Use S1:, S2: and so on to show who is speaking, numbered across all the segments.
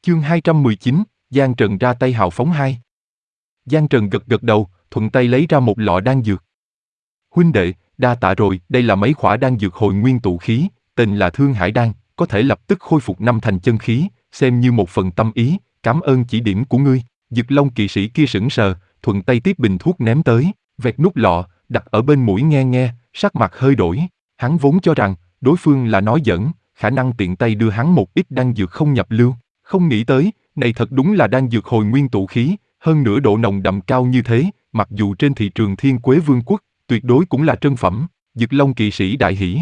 S1: Chương 219, Giang Trần ra tay hào phóng 2. Giang Trần gật gật đầu, thuận tay lấy ra một lọ đan dược. Huynh đệ, đa tạ rồi, đây là mấy khỏa đan dược hồi nguyên tụ khí, tên là Thương Hải Đan, có thể lập tức khôi phục 5 thành chân khí, xem như một phần tâm ý, cảm ơn chỉ điểm của ngươi. Dực Long kỵ sĩ kia sững sờ, thuận tay tiếp bình thuốc ném tới, vẹt nút lọ, đặt ở bên mũi nghe, sắc mặt hơi đổi. Hắn vốn cho rằng, đối phương là nói giỡn, khả năng tiện tay đưa hắn một ít đan dược không nhập lưu. Không nghĩ tới, này thật đúng là đan dược hồi nguyên tụ khí, hơn nữa độ nồng đậm cao như thế, mặc dù trên thị trường Thiên Quế Vương quốc, tuyệt đối cũng là trân phẩm. Dực Long kỵ sĩ đại hỉ.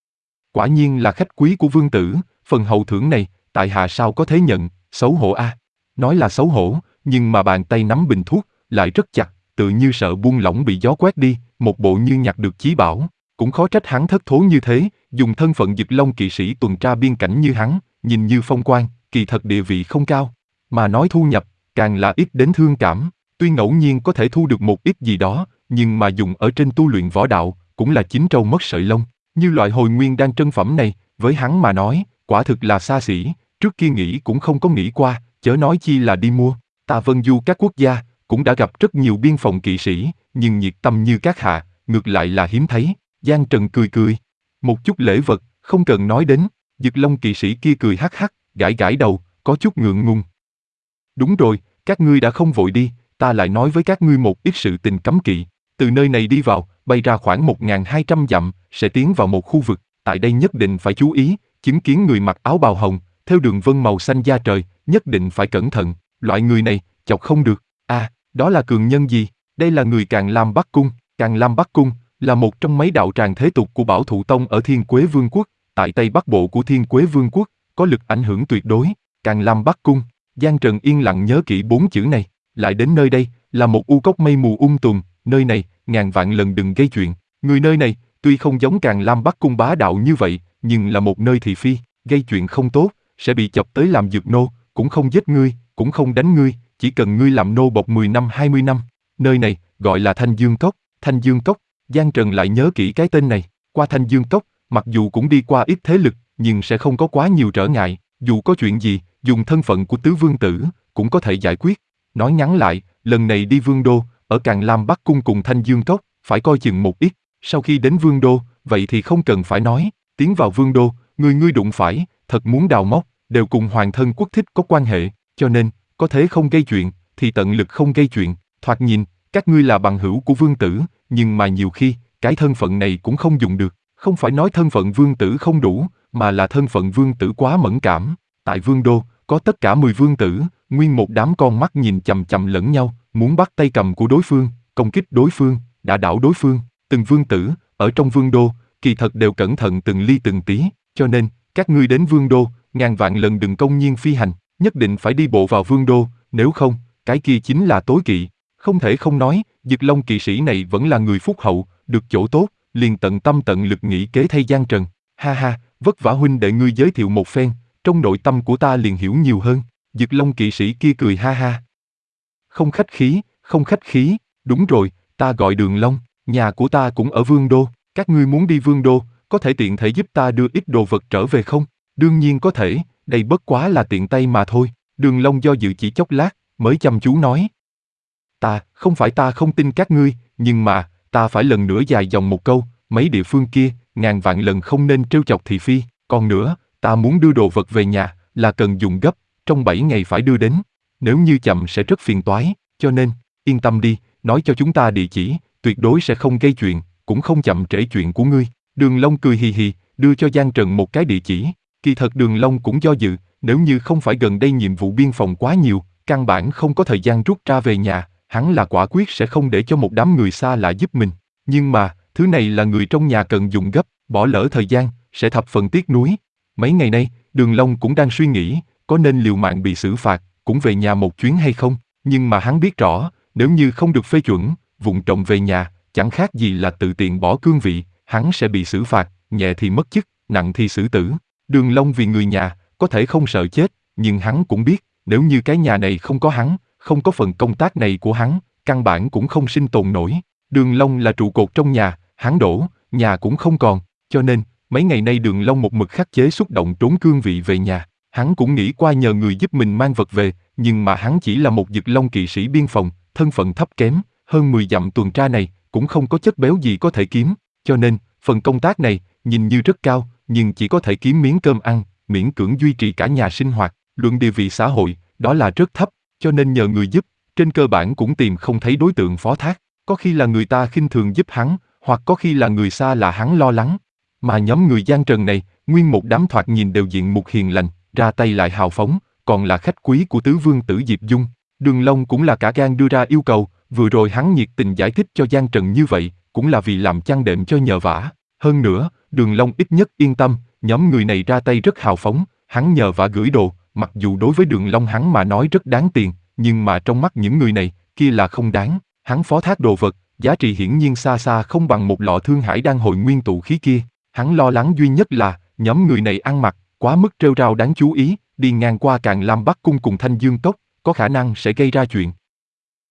S1: Quả nhiên là khách quý của vương tử, phần hậu thưởng này, tại hạ sao có thế nhận, xấu hổ a. Nói là xấu hổ, nhưng mà bàn tay nắm bình thuốc, lại rất chặt, tự như sợ buông lỏng bị gió quét đi, một bộ như nhặt được chí bảo. Cũng khó trách hắn thất thố như thế, dùng thân phận Dực Long kỵ sĩ tuần tra biên cảnh như hắn, nhìn như phong quang, kỳ thật địa vị không cao. Mà nói thu nhập, càng là ít đến thương cảm, tuy ngẫu nhiên có thể thu được một ít gì đó, nhưng mà dùng ở trên tu luyện võ đạo, cũng là chín trâu mất sợi lông. Như loại hồi nguyên đan trân phẩm này, với hắn mà nói, quả thực là xa xỉ, trước kia nghĩ cũng không có nghĩ qua, chớ nói chi là đi mua. Ta vân du các quốc gia, cũng đã gặp rất nhiều biên phòng kỵ sĩ, nhưng nhiệt tâm như các hạ, ngược lại là hiếm thấy. Giang Trần cười. Một chút lễ vật, không cần nói đến. Dực Long kỵ sĩ kia cười hắc hắc, gãi đầu, có chút ngượng ngùng. Đúng rồi, các ngươi đã không vội đi, ta lại nói với các ngươi một ít sự tình cấm kỵ. Từ nơi này đi vào, bay ra khoảng 1.200 dặm, sẽ tiến vào một khu vực, tại đây nhất định phải chú ý, chứng kiến người mặc áo bào hồng, theo đường vân màu xanh da trời, nhất định phải cẩn thận, loại người này, chọc không được. Đó là cường nhân gì? Đây là người Càn Lam Bắc Cung. Càn Lam Bắc Cung là một trong mấy đạo tràng thế tục của Bảo Thụ Tông ở Thiên Quế Vương quốc, tại Tây Bắc Bộ của Thiên Quế Vương quốc, có lực ảnh hưởng tuyệt đối. Càn Lam Bắc Cung. Giang Trần yên lặng nhớ kỹ 4 chữ này, lại đến nơi đây, là một u cốc mây mù tùm, nơi này, ngàn vạn lần đừng gây chuyện. Người nơi này, tuy không giống Càn Lam Bắc Cung bá đạo như vậy, nhưng là một nơi thị phi, gây chuyện không tốt, sẽ bị chọc tới làm dược nô, cũng không giết ngươi, cũng không đánh ngươi, chỉ cần ngươi làm nô bộc 10 năm 20 năm. Nơi này, gọi là Thanh Dương Cốc. Thanh Dương Cốc, Giang Trần lại nhớ kỹ cái tên này, qua Thanh Dương Cốc, mặc dù cũng đi qua ít thế lực, nhưng sẽ không có quá nhiều trở ngại, dù có chuyện gì, dùng thân phận của tứ vương tử, cũng có thể giải quyết. Nói ngắn lại, lần này đi Vương Đô, ở Càn Lam Bắc Cung cùng Thanh Dương Cốc, phải coi chừng một ít, sau khi đến Vương Đô, vậy thì không cần phải nói, tiến vào Vương Đô, ngươi đụng phải, thật muốn đào móc, đều cùng hoàng thân quốc thích có quan hệ, cho nên, có thế không gây chuyện, thì tận lực không gây chuyện, thoạt nhìn, các ngươi là bằng hữu của vương tử, nhưng mà nhiều khi, cái thân phận này cũng không dùng được, không phải nói thân phận vương tử không đủ, mà là thân phận vương tử quá mẫn cảm. Tại Vương Đô, có tất cả 10 vương tử, nguyên một đám con mắt nhìn chằm chằm lẫn nhau, muốn bắt tay cầm của đối phương, công kích đối phương, đả đảo đối phương. Từng vương tử, ở trong Vương Đô, kỳ thật đều cẩn thận từng ly từng tí, cho nên, các ngươi đến Vương Đô, ngàn vạn lần đừng công nhiên phi hành, nhất định phải đi bộ vào Vương Đô, nếu không, cái kia chính là tối kỵ. Không thể không nói, Dực Long kỵ sĩ này vẫn là người phúc hậu, được chỗ tốt, liền tận tâm tận lực nghĩ kế thay Giang Trần. Ha, vất vả huynh đệ ngươi giới thiệu một phen, trong nội tâm của ta liền hiểu nhiều hơn. Dực Long kỵ sĩ kia cười ha. Không khách khí, đúng rồi, ta gọi Đường Long, nhà của ta cũng ở Vương Đô, các ngươi muốn đi Vương Đô, có thể tiện thể giúp ta đưa ít đồ vật trở về không? Đương nhiên có thể, đây bất quá là tiện tay mà thôi. Đường Long do dự chỉ chốc lát, mới chăm chú nói. Không phải ta không tin các ngươi, nhưng mà, ta phải lần nữa dài dòng một câu, mấy địa phương kia, ngàn vạn lần không nên trêu chọc thị phi, còn nữa, ta muốn đưa đồ vật về nhà, là cần dùng gấp, trong 7 ngày phải đưa đến, nếu như chậm sẽ rất phiền toái, cho nên, yên tâm đi, nói cho chúng ta địa chỉ, tuyệt đối sẽ không gây chuyện, cũng không chậm trễ chuyện của ngươi. Đường Long cười hì hì, đưa cho Giang Trần một cái địa chỉ, kỳ thật Đường Long cũng do dự, nếu như không phải gần đây nhiệm vụ biên phòng quá nhiều, căn bản không có thời gian rút ra về nhà, hắn là quả quyết sẽ không để cho một đám người xa lạ giúp mình. Nhưng mà, thứ này là người trong nhà cần dùng gấp, bỏ lỡ thời gian, sẽ thập phần tiếc nuối. Mấy ngày nay, Đường Long cũng đang suy nghĩ, có nên liều mạng bị xử phạt, cũng về nhà một chuyến hay không, nhưng mà hắn biết rõ, nếu như không được phê chuẩn, vụng trộm về nhà, chẳng khác gì là tự tiện bỏ cương vị, hắn sẽ bị xử phạt, nhẹ thì mất chức, nặng thì xử tử. Đường Long vì người nhà, có thể không sợ chết, nhưng hắn cũng biết, nếu như cái nhà này không có hắn, không có phần công tác này của hắn, căn bản cũng không sinh tồn nổi. Đường Long là trụ cột trong nhà, hắn đổ, nhà cũng không còn, cho nên, mấy ngày nay Đường Long một mực khắc chế xúc động trốn cương vị về nhà. Hắn cũng nghĩ qua nhờ người giúp mình mang vật về, nhưng mà hắn chỉ là một Dực Long kỵ sĩ biên phòng, thân phận thấp kém, hơn 10 dặm tuần tra này, cũng không có chất béo gì có thể kiếm, cho nên, phần công tác này, nhìn như rất cao, nhưng chỉ có thể kiếm miếng cơm ăn, miễn cưỡng duy trì cả nhà sinh hoạt, luận địa vị xã hội, đó là rất thấp, cho nên nhờ người giúp, trên cơ bản cũng tìm không thấy đối tượng phó thác, có khi là người ta khinh thường giúp hắn, hoặc có khi là người xa lạ hắn lo lắng. Mà nhóm người Giang Trần này, nguyên một đám thoạt nhìn đều diện mục hiền lành, ra tay lại hào phóng, còn là khách quý của tứ vương tử Diệp Dung. Đường Long cũng là cả gan đưa ra yêu cầu, vừa rồi hắn nhiệt tình giải thích cho Giang Trần như vậy, cũng là vì làm chăn đệm cho nhờ vả. Hơn nữa, Đường Long ít nhất yên tâm, nhóm người này ra tay rất hào phóng, hắn nhờ vả gửi đồ, mặc dù đối với Đường Long hắn mà nói rất đáng tiền, nhưng mà trong mắt những người này, kia là không đáng. Hắn phó thác đồ vật, giá trị hiển nhiên xa xa không bằng một lọ Thương Hải Đan hồi nguyên tụ khí kia. Hắn lo lắng duy nhất là, nhóm người này ăn mặc, quá mức rêu rao đáng chú ý, đi ngang qua Càn Lam Bắc Cung cùng Thanh Dương Cốc, có khả năng sẽ gây ra chuyện.